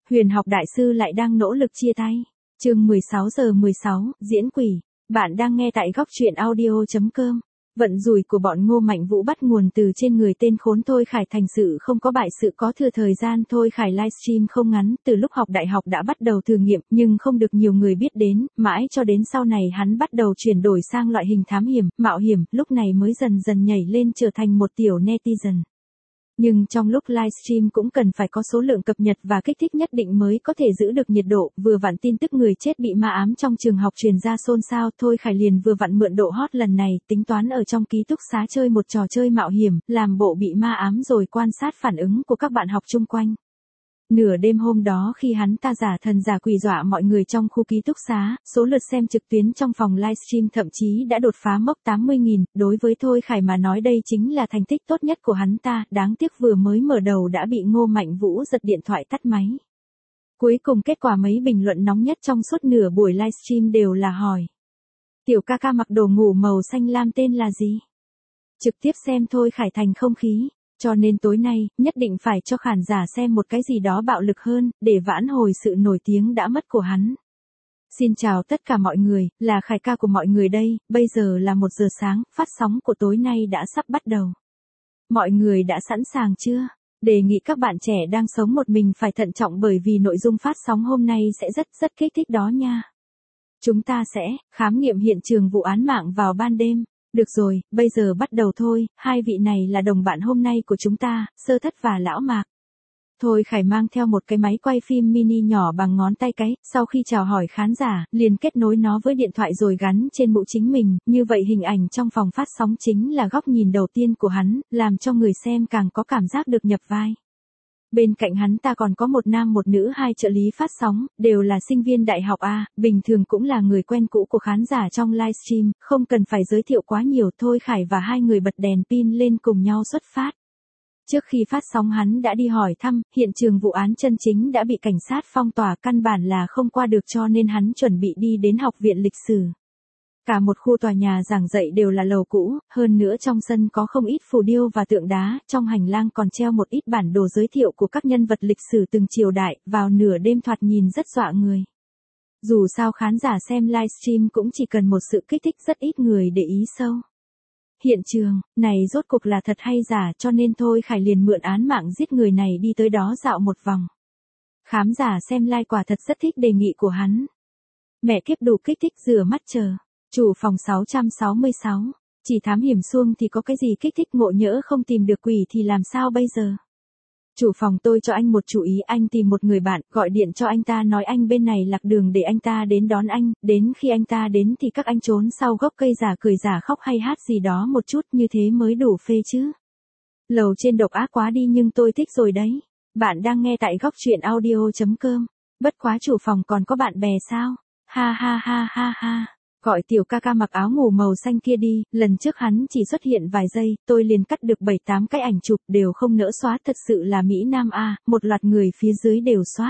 Huyền học đại sư lại đang nỗ lực chia tay. Chương 16:16, diễn quỷ. Bạn đang nghe tại góc truyện audio.com. Vận rủi của bọn Ngô Mạnh Vũ bắt nguồn từ trên người tên khốn Thôi Khải. Thành sự không có bại sự có thừa. Thời gian Thôi Khải livestream không ngắn, từ lúc học đại học đã bắt đầu thử nghiệm, nhưng không được nhiều người biết đến, mãi cho đến sau này hắn bắt đầu chuyển đổi sang loại hình thám hiểm, mạo hiểm, lúc này mới dần dần nhảy lên trở thành một tiểu netizen. Nhưng trong lúc livestream cũng cần phải có số lượng cập nhật và kích thích nhất định mới có thể giữ được nhiệt độ. Vừa vặn tin tức người chết bị ma ám trong trường học truyền ra xôn xao, Thôi Khải liền vừa vặn mượn độ hot lần này, tính toán ở trong ký túc xá chơi một trò chơi mạo hiểm, làm bộ bị ma ám rồi quan sát phản ứng của các bạn học chung quanh. Nửa đêm hôm đó khi hắn ta giả thần giả quỷ dọa mọi người trong khu ký túc xá, số lượt xem trực tuyến trong phòng livestream thậm chí đã đột phá mốc 80.000, đối với Thôi Khải mà nói đây chính là thành tích tốt nhất của hắn ta, đáng tiếc vừa mới mở đầu đã bị Ngô Mạnh Vũ giật điện thoại tắt máy. Cuối cùng kết quả mấy bình luận nóng nhất trong suốt nửa buổi livestream đều là hỏi: tiểu ca ca mặc đồ ngủ màu xanh lam tên là gì? Trực tiếp xem Thôi Khải thành không khí. Cho nên tối nay, nhất định phải cho khán giả xem một cái gì đó bạo lực hơn, để vãn hồi sự nổi tiếng đã mất của hắn. Xin chào tất cả mọi người, là Khải ca của mọi người đây, bây giờ là 1 giờ sáng, phát sóng của tối nay đã sắp bắt đầu. Mọi người đã sẵn sàng chưa? Đề nghị các bạn trẻ đang sống một mình phải thận trọng bởi vì nội dung phát sóng hôm nay sẽ rất kích thích đó nha. Chúng ta sẽ khám nghiệm hiện trường vụ án mạng vào ban đêm. Được rồi, bây giờ bắt đầu thôi, hai vị này là đồng bạn hôm nay của chúng ta, Sơ Thất và Lão Mạc. Thôi Khải mang theo một cái máy quay phim mini nhỏ bằng ngón tay cái, sau khi chào hỏi khán giả, liền kết nối nó với điện thoại rồi gắn trên mũ chính mình, như vậy hình ảnh trong phòng phát sóng chính là góc nhìn đầu tiên của hắn, làm cho người xem càng có cảm giác được nhập vai. Bên cạnh hắn ta còn có một nam một nữ, 2 trợ lý phát sóng, đều là sinh viên đại học A, bình thường cũng là người quen cũ của khán giả trong livestream, không cần phải giới thiệu quá nhiều. Thôi Khải và hai người bật đèn pin lên cùng nhau xuất phát. Trước khi phát sóng hắn đã đi hỏi thăm, hiện trường vụ án chân chính đã bị cảnh sát phong tỏa, căn bản là không qua được cho nên hắn chuẩn bị đi đến học viện lịch sử. Cả một khu tòa nhà giảng dạy đều là lầu cũ, hơn nữa trong sân có không ít phù điêu và tượng đá, trong hành lang còn treo một ít bản đồ giới thiệu của các nhân vật lịch sử từng triều đại, vào nửa đêm thoạt nhìn rất dọa người. Dù sao khán giả xem livestream cũng chỉ cần một sự kích thích, rất ít người để ý sâu. Hiện trường, này rốt cuộc là thật hay giả, cho nên Thôi Khải liền mượn án mạng giết người này đi tới đó dạo một vòng. Khán giả xem live quả thật rất thích đề nghị của hắn. Mẹ kiếp đủ kích thích, rửa mắt chờ. Chủ phòng 666, chỉ thám hiểm xuông thì có cái gì kích thích, ngộ nhỡ không tìm được quỷ thì làm sao bây giờ? Chủ phòng tôi cho anh một chủ ý, anh tìm một người bạn, gọi điện cho anh ta nói anh bên này lạc đường để anh ta đến đón anh, đến khi anh ta đến thì các anh trốn sau gốc cây giả cười giả khóc hay hát gì đó một chút, như thế mới đủ phê chứ. Lầu trên độc ác quá đi nhưng tôi thích rồi đấy. Bạn đang nghe tại góc truyện audio.com. Bất quá chủ phòng còn có bạn bè sao? Ha ha ha ha ha. Gọi tiểu ca ca mặc áo ngủ màu xanh kia đi, lần trước hắn chỉ xuất hiện vài giây, tôi liền cắt được 7-8 cái ảnh chụp, đều không nỡ xóa, thật sự là Mỹ Nam A, một loạt người phía dưới đều soát.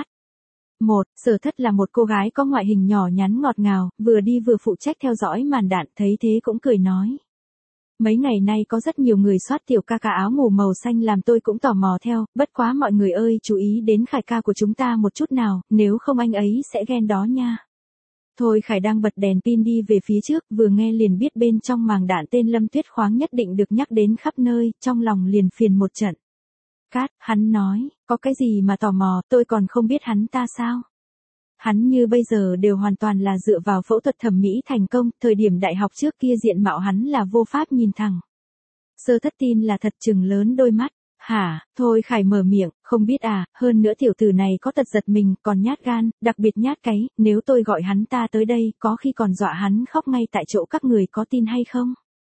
Sở Thất là một cô gái có ngoại hình nhỏ nhắn ngọt ngào, vừa đi vừa phụ trách theo dõi màn đạn, thấy thế cũng cười nói. Mấy ngày nay có rất nhiều người soát tiểu ca ca áo ngủ màu xanh làm tôi cũng tò mò theo, bất quá mọi người ơi chú ý đến Khải ca của chúng ta một chút nào, nếu không anh ấy sẽ ghen đó nha. Thôi Khải đang bật đèn pin đi về phía trước, vừa nghe liền biết bên trong màng đạn tên Lâm Tuyết Khoáng nhất định được nhắc đến khắp nơi, trong lòng liền phiền một trận. Cát, hắn nói, có cái gì mà tò mò, tôi còn không biết hắn ta sao? Hắn như bây giờ đều hoàn toàn là dựa vào phẫu thuật thẩm mỹ thành công, thời điểm đại học trước kia diện mạo hắn là vô pháp nhìn thẳng. Sơ Thất tin là thật, chừng lớn đôi mắt. Hả, Thôi Khải mở miệng, không biết à, hơn nữa tiểu tử này có tật giật mình, còn nhát gan, đặc biệt nhát cái, nếu tôi gọi hắn ta tới đây, có khi còn dọa hắn khóc ngay tại chỗ, các người có tin hay không?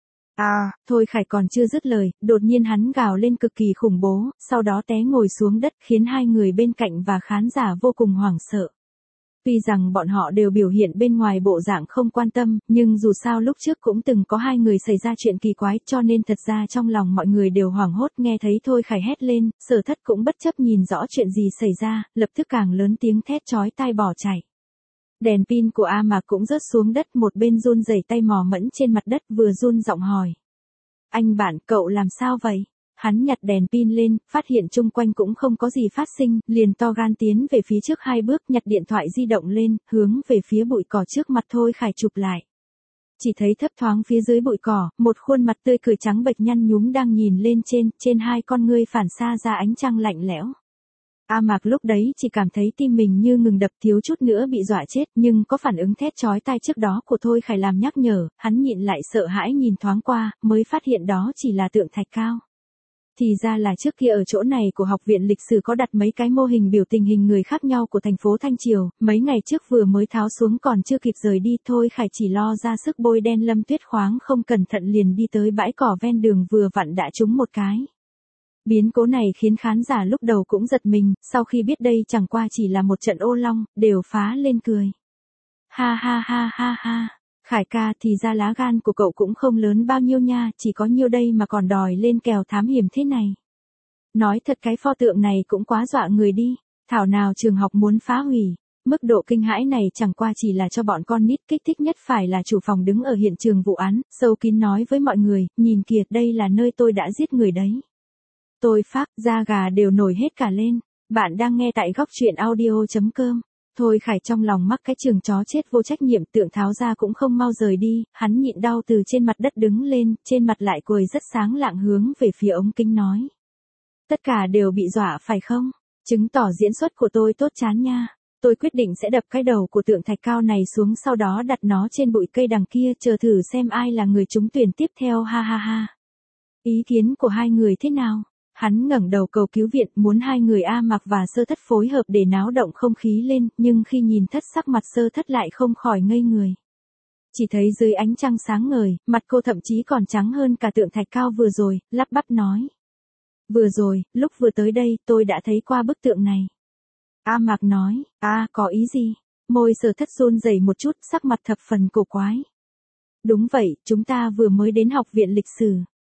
Thôi Khải còn chưa dứt lời, đột nhiên hắn gào lên cực kỳ khủng bố, sau đó té ngồi xuống đất khiến hai người bên cạnh và khán giả vô cùng hoảng sợ. Tuy rằng bọn họ đều biểu hiện bên ngoài bộ dạng không quan tâm, nhưng dù sao lúc trước cũng từng có hai người xảy ra chuyện kỳ quái, cho nên thật ra trong lòng mọi người đều hoảng hốt. Nghe thấy Thôi Khải hét lên, Sở Thất cũng bất chấp nhìn rõ chuyện gì xảy ra, lập tức càng lớn tiếng thét chói tai bỏ chạy. Đèn pin của A Mạc cũng rớt xuống đất, một bên run rẩy tay mò mẫm trên mặt đất, vừa run giọng hỏi. Anh bạn, cậu làm sao vậy? Hắn nhặt đèn pin lên, phát hiện chung quanh cũng không có gì phát sinh, liền to gan tiến về phía trước 2 bước, nhặt điện thoại di động lên, hướng về phía bụi cỏ trước mặt Thôi Khải chụp lại. Chỉ thấy thấp thoáng phía dưới bụi cỏ, một khuôn mặt tươi cười trắng bệch nhăn nhúm đang nhìn lên trên hai con ngươi phản xa ra ánh trăng lạnh lẽo. A Mạc lúc đấy chỉ cảm thấy tim mình như ngừng đập, thiếu chút nữa bị dọa chết, nhưng có phản ứng thét chói tai trước đó của Thôi Khải làm nhắc nhở, hắn nhịn lại sợ hãi nhìn thoáng qua, mới phát hiện đó chỉ là tượng thạch cao. Thì ra là trước kia ở chỗ này của học viện lịch sử có đặt mấy cái mô hình biểu tình hình người khác nhau của thành phố Thanh Triều, mấy ngày trước vừa mới tháo xuống còn chưa kịp rời đi, Thôi Khải chỉ lo ra sức bôi đen Lâm Tuyết khoáng không cẩn thận liền đi tới bãi cỏ ven đường vừa vặn đã trúng một cái. Biến cố này khiến khán giả lúc đầu cũng giật mình, sau khi biết đây chẳng qua chỉ là một trận ô long, đều phá lên cười. Ha ha ha ha ha, Khải ca, thì ra lá gan của cậu cũng không lớn bao nhiêu nha, chỉ có nhiêu đây mà còn đòi lên kèo thám hiểm thế này. Nói thật cái pho tượng này cũng quá dọa người đi, thảo nào trường học muốn phá hủy. Mức độ kinh hãi này chẳng qua chỉ là cho bọn con nít, kích thích nhất phải là chủ phòng đứng ở hiện trường vụ án, sâu kín nói với mọi người, nhìn kìa, đây là nơi tôi đã giết người đấy. Tôi phát, da gà đều nổi hết cả lên. Bạn đang nghe tại góc truyện audio.com. Thôi Khải trong lòng mắc cái trường chó chết vô trách nhiệm, tượng tháo ra cũng không mau rời đi, hắn nhịn đau từ trên mặt đất đứng lên, trên mặt lại cười rất sáng lạng hướng về phía ống kính nói. Tất cả đều bị dọa phải không? Chứng tỏ diễn xuất của tôi tốt chán nha. Tôi quyết định sẽ đập cái đầu của tượng thạch cao này xuống, sau đó đặt nó trên bụi cây đằng kia, chờ thử xem ai là người trúng tuyển tiếp theo, ha ha ha. Ý kiến của hai người thế nào? Hắn ngẩng đầu cầu cứu viện, muốn hai người A Mạc và Sơ Thất phối hợp để náo động không khí lên, nhưng khi nhìn Thất sắc mặt Sơ Thất lại không khỏi ngây người. Chỉ thấy dưới ánh trăng sáng ngời, mặt cô thậm chí còn trắng hơn cả tượng thạch cao vừa rồi, lắp bắp nói. Vừa rồi, lúc vừa tới đây, tôi đã thấy qua bức tượng này. A Mạc nói, có ý gì? Môi Sơ Thất run rẩy một chút, sắc mặt thập phần cổ quái. Đúng vậy, chúng ta vừa mới đến học viện lịch sử.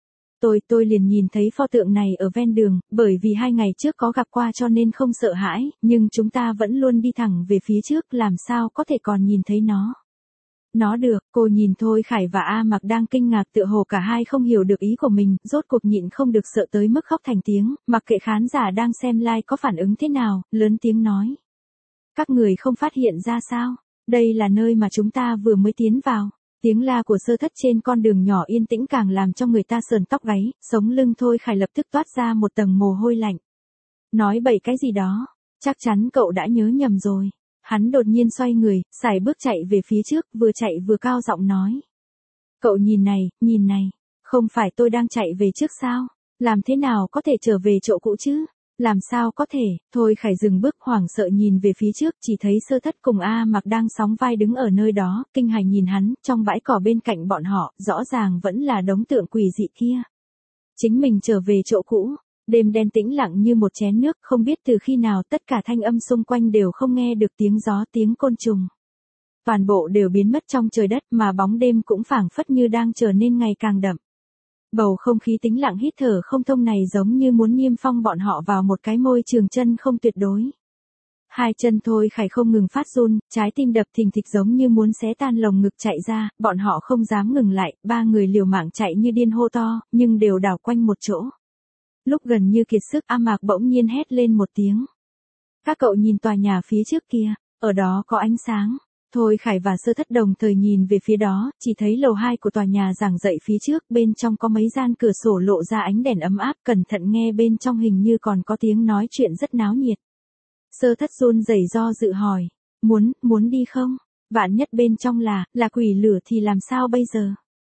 Tôi liền nhìn thấy pho tượng này ở ven đường, bởi vì 2 ngày trước có gặp qua cho nên không sợ hãi, nhưng chúng ta vẫn luôn đi thẳng về phía trước, làm sao có thể còn nhìn thấy nó. Nó được, cô nhìn Thôi Khải và A Mạc đang kinh ngạc, tựa hồ cả hai không hiểu được ý của mình, rốt cuộc nhịn không được sợ tới mức khóc thành tiếng, mặc kệ khán giả đang xem live có phản ứng thế nào, lớn tiếng nói. Các người không phát hiện ra sao, đây là nơi mà chúng ta vừa mới tiến vào. Tiếng la của Sơ Thất trên con đường nhỏ yên tĩnh càng làm cho người ta sờn tóc gáy, sống lưng Thôi Khải lập tức toát ra một tầng mồ hôi lạnh. Nói bậy cái gì đó, chắc chắn cậu đã nhớ nhầm rồi. Hắn đột nhiên xoay người, sải bước chạy về phía trước, vừa chạy vừa cao giọng nói. Cậu nhìn này, không phải tôi đang chạy về trước sao? Làm thế nào có thể trở về chỗ cũ chứ? Làm sao có thể? Thôi Khải dừng bước hoảng sợ nhìn về phía trước, chỉ thấy Sơ Thất cùng A Mạc đang sóng vai đứng ở nơi đó, kinh hãi nhìn hắn, trong bãi cỏ bên cạnh bọn họ, rõ ràng vẫn là đống tượng quỷ dị kia. Chính mình trở về chỗ cũ, đêm đen tĩnh lặng như một chén nước, không biết từ khi nào tất cả thanh âm xung quanh đều không nghe được tiếng gió, tiếng côn trùng. Toàn bộ đều biến mất trong trời đất, mà bóng đêm cũng phảng phất như đang trở nên ngày càng đậm. Bầu không khí tĩnh lặng hít thở không thông này giống như muốn niêm phong bọn họ vào một cái môi trường chân không tuyệt đối. Hai chân Thôi Khải không ngừng phát run, trái tim đập thình thịch giống như muốn xé tan lồng ngực chạy ra, bọn họ không dám ngừng lại, 3 người liều mạng chạy như điên hô to, nhưng đều đảo quanh một chỗ. Lúc gần như kiệt sức, A Mạc bỗng nhiên hét lên một tiếng. Các cậu nhìn tòa nhà phía trước kia, ở đó có ánh sáng. Thôi Khải và Sơ Thất đồng thời nhìn về phía đó, chỉ thấy lầu 2 của tòa nhà giảng dạy phía trước, bên trong có mấy gian cửa sổ lộ ra ánh đèn ấm áp, cẩn thận nghe bên trong hình như còn có tiếng nói chuyện rất náo nhiệt. Sơ Thất run rẩy do dự hỏi, muốn đi không? Vạn nhất bên trong là quỷ lửa thì làm sao bây giờ?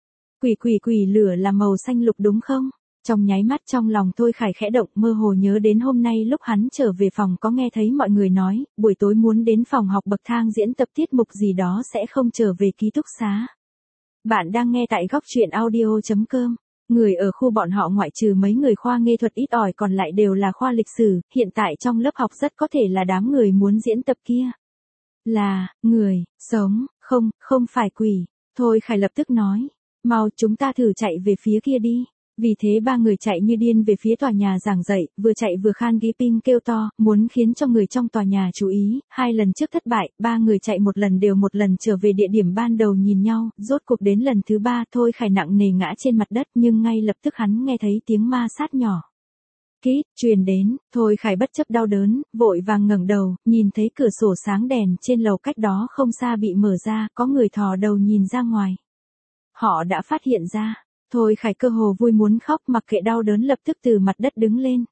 Quỷ lửa là màu xanh lục đúng không? Trong nháy mắt trong lòng Thôi Khải khẽ động, mơ hồ nhớ đến hôm nay lúc hắn trở về phòng có nghe thấy mọi người nói, buổi tối muốn đến phòng học bậc thang diễn tập tiết mục gì đó sẽ không trở về ký túc xá. Bạn đang nghe tại góc truyện audio.com. Người ở khu bọn họ ngoại trừ mấy người khoa nghệ thuật ít ỏi còn lại đều là khoa lịch sử, hiện tại trong lớp học rất có thể là đám người muốn diễn tập kia. Là, người, sống, không phải quỷ. Thôi Khải lập tức nói, mau chúng ta thử chạy về phía kia đi. Vì thế ba người chạy như điên về phía tòa nhà giảng dạy, vừa chạy vừa khan ghi ping kêu to, muốn khiến cho người trong tòa nhà chú ý. 2 lần trước thất bại, ba người chạy một lần trở về địa điểm ban đầu nhìn nhau, rốt cuộc đến lần thứ 3 Thôi Khải nặng nề ngã trên mặt đất nhưng ngay lập tức hắn nghe thấy tiếng ma sát nhỏ. Kít, truyền đến, Thôi Khải bất chấp đau đớn, vội vàng ngẩng đầu, nhìn thấy cửa sổ sáng đèn trên lầu cách đó không xa bị mở ra, có người thò đầu nhìn ra ngoài. Họ đã phát hiện ra. Thôi Khải cơ hồ vui muốn khóc, mặc kệ đau đớn lập tức từ mặt đất đứng lên.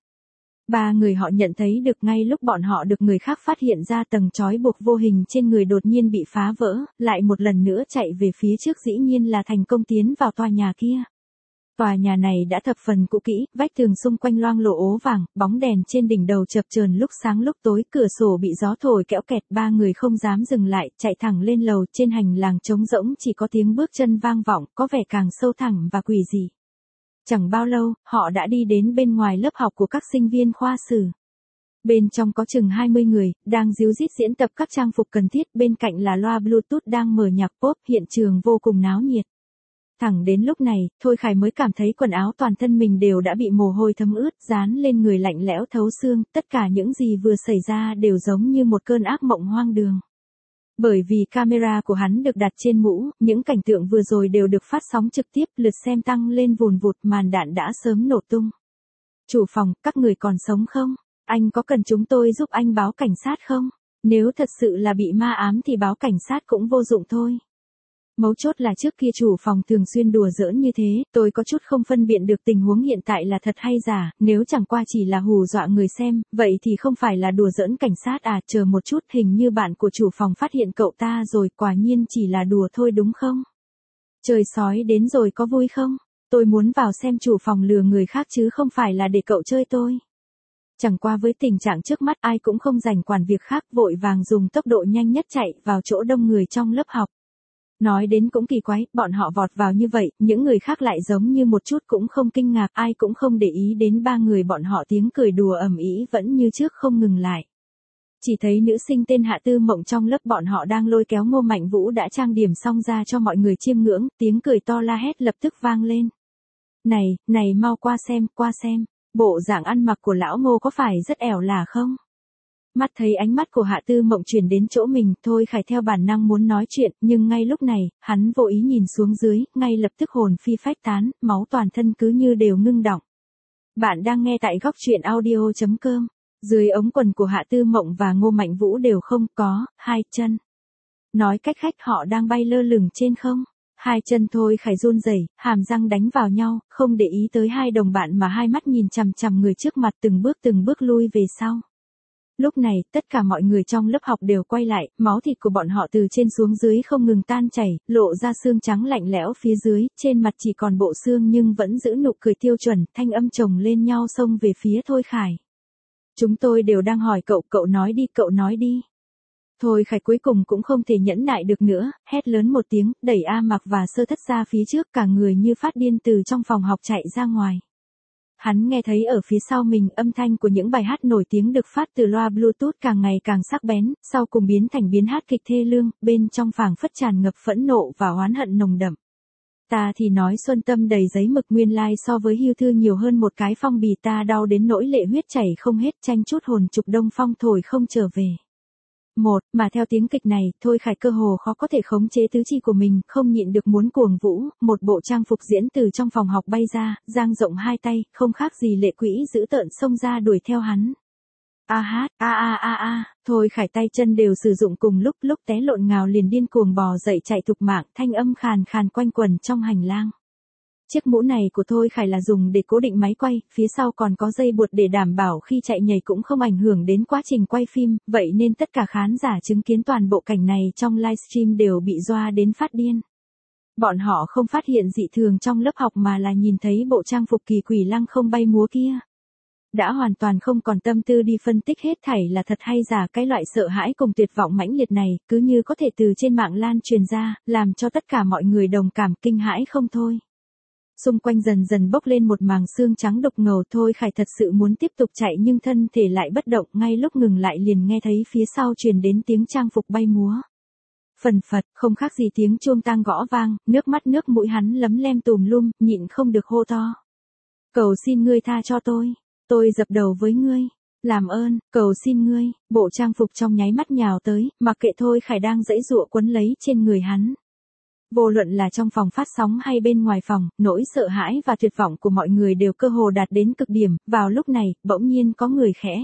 Ba người họ nhận thấy được ngay lúc bọn họ được người khác phát hiện ra tầng trói buộc vô hình trên người đột nhiên bị phá vỡ, lại một lần nữa chạy về phía trước, dĩ nhiên là thành công tiến vào tòa nhà kia. Tòa nhà này đã thập phần cũ kỹ, vách tường xung quanh loang lổ ố vàng, bóng đèn trên đỉnh đầu chập chờn lúc sáng lúc tối, cửa sổ bị gió thổi kẽo kẹt. Ba người không dám dừng lại, chạy thẳng lên lầu. Trên hành lang trống rỗng chỉ có tiếng bước chân vang vọng, có vẻ càng sâu thẳm và quỷ dị. Chẳng bao lâu, họ đã đi đến bên ngoài lớp học của các sinh viên khoa sử. Bên trong có chừng 20 người, đang ríu rít diễn tập các trang phục cần thiết, bên cạnh là loa Bluetooth đang mở nhạc pop, hiện trường vô cùng náo nhiệt. Thẳng đến lúc này, Thôi Khải mới cảm thấy quần áo toàn thân mình đều đã bị mồ hôi thấm ướt, dán lên người lạnh lẽo thấu xương, tất cả những gì vừa xảy ra đều giống như một cơn ác mộng hoang đường. Bởi vì camera của hắn được đặt trên mũ, những cảnh tượng vừa rồi đều được phát sóng trực tiếp, lượt xem tăng lên vùn vụt, màn đạn đã sớm nổ tung. Chủ phòng, các người còn sống không? Anh có cần chúng tôi giúp anh báo cảnh sát không? Nếu thật sự là bị ma ám thì báo cảnh sát cũng vô dụng thôi. Mấu chốt là trước kia chủ phòng thường xuyên đùa giỡn như thế, tôi có chút không phân biệt được tình huống hiện tại là thật hay giả, nếu chẳng qua chỉ là hù dọa người xem, vậy thì không phải là đùa giỡn cảnh sát à, chờ một chút, hình như bạn của chủ phòng phát hiện cậu ta rồi, quả nhiên chỉ là đùa thôi đúng không? Trời sói đến rồi, có vui không? Tôi muốn vào xem chủ phòng lừa người khác chứ không phải là để cậu chơi tôi. Chẳng qua với tình trạng trước mắt ai cũng không rảnh quản việc khác, vội vàng dùng tốc độ nhanh nhất chạy vào chỗ đông người trong lớp học. Nói đến cũng kỳ quái, bọn họ vọt vào như vậy, những người khác lại giống như một chút cũng không kinh ngạc, ai cũng không để ý đến ba người bọn họ, tiếng cười đùa ầm ĩ vẫn như trước không ngừng lại. Chỉ thấy nữ sinh tên Hạ Tư Mộng trong lớp bọn họ đang lôi kéo Ngô Mạnh Vũ đã trang điểm xong ra cho mọi người chiêm ngưỡng, tiếng cười to la hét lập tức vang lên. Này mau qua xem, bộ dạng ăn mặc của lão Ngô có phải rất ẻo lả không? Mắt thấy ánh mắt của Hạ Tư Mộng chuyển đến chỗ mình, Thôi Khải theo bản năng muốn nói chuyện, nhưng ngay lúc này, hắn vô ý nhìn xuống dưới, ngay lập tức hồn phi phách tán, máu toàn thân cứ như đều ngưng đọng. Bạn đang nghe tại góc truyện audio.com. Dưới ống quần của Hạ Tư Mộng và Ngô Mạnh Vũ đều không có hai chân. Nói cách khác họ đang bay lơ lửng trên không. Hai chân Thôi Khải run rẩy, hàm răng đánh vào nhau, không để ý tới hai đồng bạn mà hai mắt nhìn chằm chằm người trước mặt, từng bước lui về sau. Lúc này, tất cả mọi người trong lớp học đều quay lại, máu thịt của bọn họ từ trên xuống dưới không ngừng tan chảy, lộ ra xương trắng lạnh lẽo phía dưới, trên mặt chỉ còn bộ xương nhưng vẫn giữ nụ cười tiêu chuẩn, thanh âm chồng lên nhau xông về phía Thôi Khải. Chúng tôi đều đang hỏi cậu nói đi. Thôi Khải cuối cùng cũng không thể nhẫn nại được nữa, hét lớn một tiếng, đẩy A Mặc và Sơ Thất ra phía trước, cả người như phát điên từ trong phòng học chạy ra ngoài. Hắn nghe thấy ở phía sau mình âm thanh của những bài hát nổi tiếng được phát từ loa Bluetooth càng ngày càng sắc bén, sau cùng biến thành biến hát kịch thê lương, bên trong phảng phất tràn ngập phẫn nộ và oán hận nồng đậm. Ta thì nói xuân tâm đầy giấy mực, nguyên lai so với hưu thư nhiều hơn một cái phong bì, ta đau đến nỗi lệ huyết chảy không hết, tranh chút hồn trục đông phong thổi không trở về. Mà theo tiếng kịch này, Thôi Khải cơ hồ khó có thể khống chế tứ chi của mình, không nhịn được muốn cuồng vũ, một bộ trang phục diễn từ trong phòng học bay ra, dang rộng hai tay, không khác gì lệ quỹ dữ tợn xông ra đuổi theo hắn. Thôi Khải tay chân đều sử dụng cùng lúc té lộn ngào liền điên cuồng bò dậy chạy thục mạng, thanh âm khàn khàn quanh quẩn trong hành lang. Chiếc mũ này của Thôi Khải là dùng để cố định máy quay, phía sau còn có dây buộc để đảm bảo khi chạy nhảy cũng không ảnh hưởng đến quá trình quay phim, vậy nên tất cả khán giả chứng kiến toàn bộ cảnh này trong livestream đều bị dọa đến phát điên. Bọn họ không phát hiện dị thường trong lớp học mà là nhìn thấy bộ trang phục kỳ quỷ lăng không bay múa kia. Đã hoàn toàn không còn tâm tư đi phân tích hết thảy là thật hay giả, cái loại sợ hãi cùng tuyệt vọng mãnh liệt này, cứ như có thể từ trên mạng lan truyền ra, làm cho tất cả mọi người đồng cảm kinh hãi không thôi. Xung quanh dần dần bốc lên một màng xương trắng đục ngầu, Thôi Khải thật sự muốn tiếp tục chạy nhưng thân thể lại bất động, ngay lúc ngừng lại liền nghe thấy phía sau truyền đến tiếng trang phục bay múa. Phần phật, không khác gì tiếng chuông tang gõ vang, nước mắt nước mũi hắn lấm lem tùm lum, nhịn không được hô to. Cầu xin ngươi tha cho tôi dập đầu với ngươi. Làm ơn, cầu xin ngươi, bộ trang phục trong nháy mắt nhào tới, mặc kệ Thôi Khải đang giãy giụa quấn lấy trên người hắn. Vô luận là trong phòng phát sóng hay bên ngoài phòng, nỗi sợ hãi và tuyệt vọng của mọi người đều cơ hồ đạt đến cực điểm, vào lúc này, bỗng nhiên có người khẽ.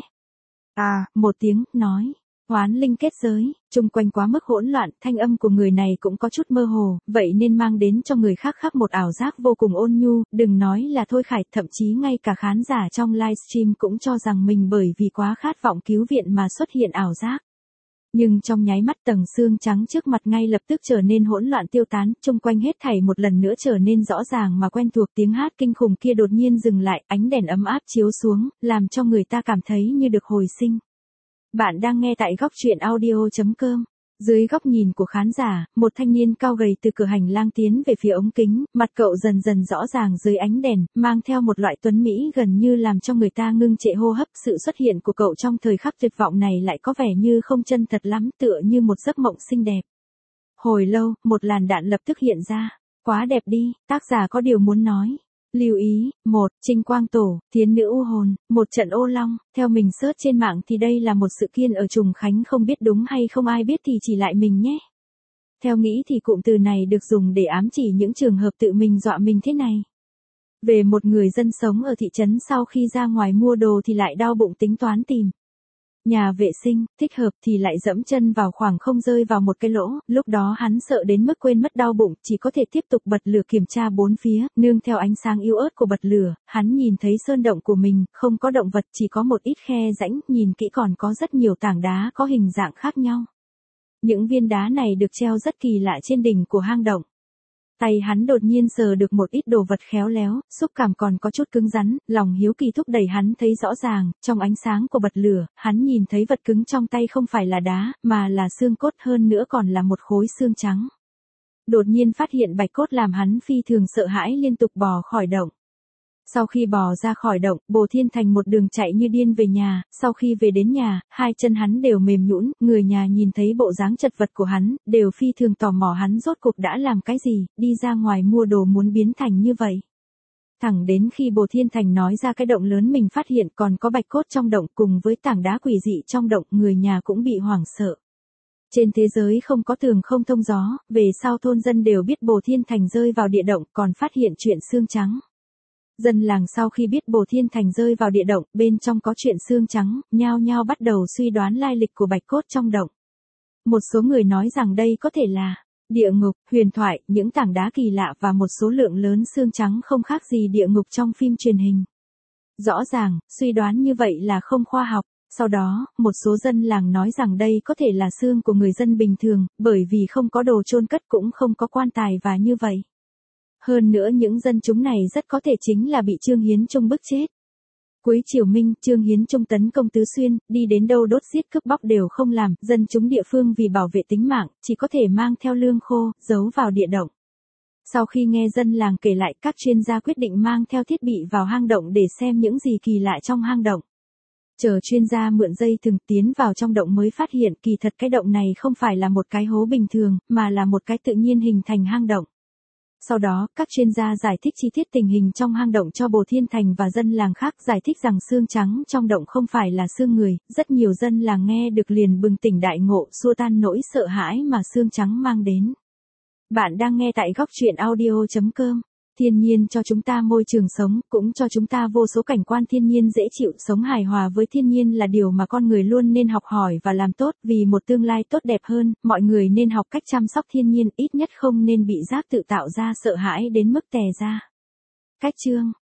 Một tiếng, nói. Hoán linh kết giới, chung quanh quá mức hỗn loạn, thanh âm của người này cũng có chút mơ hồ, vậy nên mang đến cho người khác một ảo giác vô cùng ôn nhu, đừng nói là Thôi Khải, thậm chí ngay cả khán giả trong livestream cũng cho rằng mình bởi vì quá khát vọng cứu viện mà xuất hiện ảo giác. Nhưng trong nháy mắt tầng xương trắng trước mặt ngay lập tức trở nên hỗn loạn tiêu tán, chung quanh hết thảy một lần nữa trở nên rõ ràng mà quen thuộc, tiếng hát kinh khủng kia đột nhiên dừng lại, ánh đèn ấm áp chiếu xuống, làm cho người ta cảm thấy như được hồi sinh. Bạn đang nghe tại góc truyện audio.com. Dưới góc nhìn của khán giả, một thanh niên cao gầy từ cửa hành lang tiến về phía ống kính, mặt cậu dần dần rõ ràng dưới ánh đèn, mang theo một loại tuấn mỹ gần như làm cho người ta ngưng trệ hô hấp. Sự xuất hiện của cậu trong thời khắc tuyệt vọng này lại có vẻ như không chân thật lắm, tựa như một giấc mộng xinh đẹp. Hồi lâu, một làn đạn lập tức hiện ra. Quá đẹp đi, tác giả có điều muốn nói. Lưu ý, 1. Trinh Quang Tổ, Thiến Nữ U Hồn, một trận ô long, theo mình search trên mạng thì đây là một sự kiện ở Trùng Khánh, không biết đúng hay không ai biết thì chỉ lại mình nhé. Theo nghĩ thì cụm từ này được dùng để ám chỉ những trường hợp tự mình dọa mình thế này. Về một người dân sống ở thị trấn sau khi ra ngoài mua đồ thì lại đau bụng tính toán tìm nhà vệ sinh, thích hợp thì lại dẫm chân vào khoảng không rơi vào một cái lỗ, lúc đó hắn sợ đến mức quên mất đau bụng, chỉ có thể tiếp tục bật lửa kiểm tra bốn phía, nương theo ánh sáng yếu ớt của bật lửa, hắn nhìn thấy sơn động của mình, không có động vật, chỉ có một ít khe rãnh, nhìn kỹ còn có rất nhiều tảng đá có hình dạng khác nhau. Những viên đá này được treo rất kỳ lạ trên đỉnh của hang động. Tay hắn đột nhiên sờ được một ít đồ vật khéo léo, xúc cảm còn có chút cứng rắn, lòng hiếu kỳ thúc đẩy hắn thấy rõ ràng, trong ánh sáng của bật lửa, hắn nhìn thấy vật cứng trong tay không phải là đá, mà là xương cốt, hơn nữa còn là một khối xương trắng. Đột nhiên phát hiện bạch cốt làm hắn phi thường sợ hãi, liên tục bò khỏi động. Sau khi bò ra khỏi động, Bồ Thiên Thành một đường chạy như điên về nhà, sau khi về đến nhà, hai chân hắn đều mềm nhũn, người nhà nhìn thấy bộ dáng chật vật của hắn, đều phi thường tò mò hắn rốt cuộc đã làm cái gì, đi ra ngoài mua đồ muốn biến thành như vậy. Thẳng đến khi Bồ Thiên Thành nói ra cái động lớn mình phát hiện còn có bạch cốt trong động cùng với tảng đá quỷ dị trong động, người nhà cũng bị hoảng sợ. Trên thế giới không có tường không thông gió, về sau thôn dân đều biết Bồ Thiên Thành rơi vào địa động, còn phát hiện chuyện xương trắng. Dân làng sau khi biết Bồ Thiên Thành rơi vào địa động, bên trong có chuyện xương trắng, nhao nhao bắt đầu suy đoán lai lịch của bạch cốt trong động. Một số người nói rằng đây có thể là địa ngục, huyền thoại, những tảng đá kỳ lạ và một số lượng lớn xương trắng không khác gì địa ngục trong phim truyền hình. Rõ ràng, suy đoán như vậy là không khoa học. Sau đó, một số dân làng nói rằng đây có thể là xương của người dân bình thường, bởi vì không có đồ chôn cất cũng không có quan tài và như vậy. Hơn nữa những dân chúng này rất có thể chính là bị Trương Hiến Trung bức chết. Cuối triều Minh, Trương Hiến Trung tấn công Tứ Xuyên, đi đến đâu đốt giết cướp bóc đều không làm, dân chúng địa phương vì bảo vệ tính mạng, chỉ có thể mang theo lương khô, giấu vào địa động. Sau khi nghe dân làng kể lại, các chuyên gia quyết định mang theo thiết bị vào hang động để xem những gì kỳ lạ trong hang động. Chờ chuyên gia mượn dây thừng tiến vào trong động mới phát hiện kỳ thật cái động này không phải là một cái hố bình thường, mà là một cái tự nhiên hình thành hang động. Sau đó, các chuyên gia giải thích chi tiết tình hình trong hang động cho Bồ Thiên Thành và dân làng khác, giải thích rằng xương trắng trong động không phải là xương người, rất nhiều dân làng nghe được liền bừng tỉnh đại ngộ, xua tan nỗi sợ hãi mà xương trắng mang đến. Bạn đang nghe tại góc truyện audio.com. Thiên nhiên cho chúng ta môi trường sống, cũng cho chúng ta vô số cảnh quan thiên nhiên dễ chịu, sống hài hòa với thiên nhiên là điều mà con người luôn nên học hỏi và làm tốt, vì một tương lai tốt đẹp hơn, mọi người nên học cách chăm sóc thiên nhiên, ít nhất không nên bị giác tự tạo ra sợ hãi đến mức tè ra. Cách chương